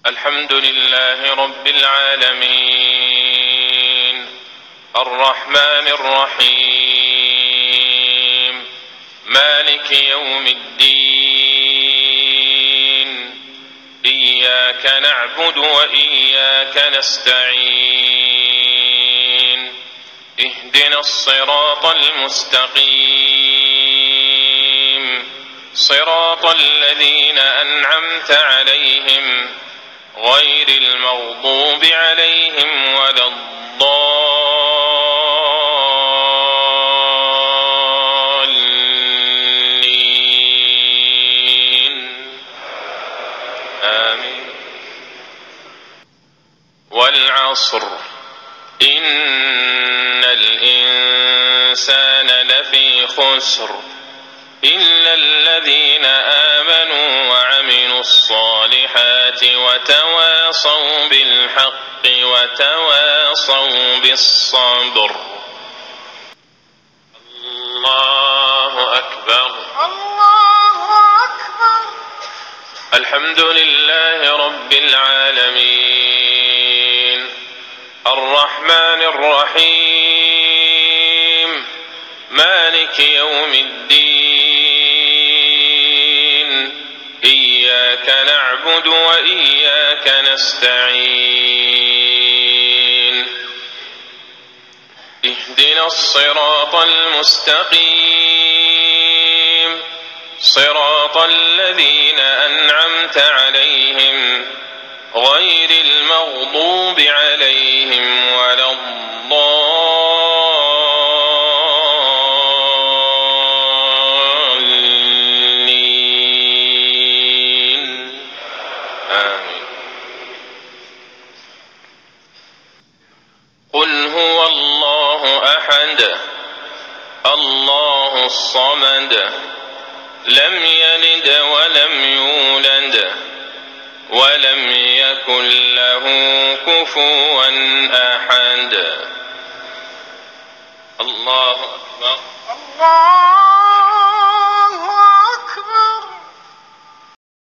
الحمد لله رب العالمين الرحمن الرحيم مالك يوم الدين إياك نعبد وإياك نستعين اهدنا الصراط المستقيم صراط الذين أنعمت عليهم غير المغضوب عليهم ولا الضالين آمين. والعصر إن الإنسان لفي خسر إلا الذين آمنوا وعملوا الصالحات وتواصوا بالحق وتواصوا بالصبر. الله أكبر الله أكبر. الحمد لله رب العالمين الرحمن الرحيم مالك يوم الدين إياك نعبد وإياك نستعين اهدنا الصراط المستقيم صراط الذين أنعمت عليهم غير المغضوب عليهم ولا الضالين آمين. قل هو الله أحد الله الصمد لم يلد ولم يولد ولم يكن له كفوا أحد. الله أكبر الله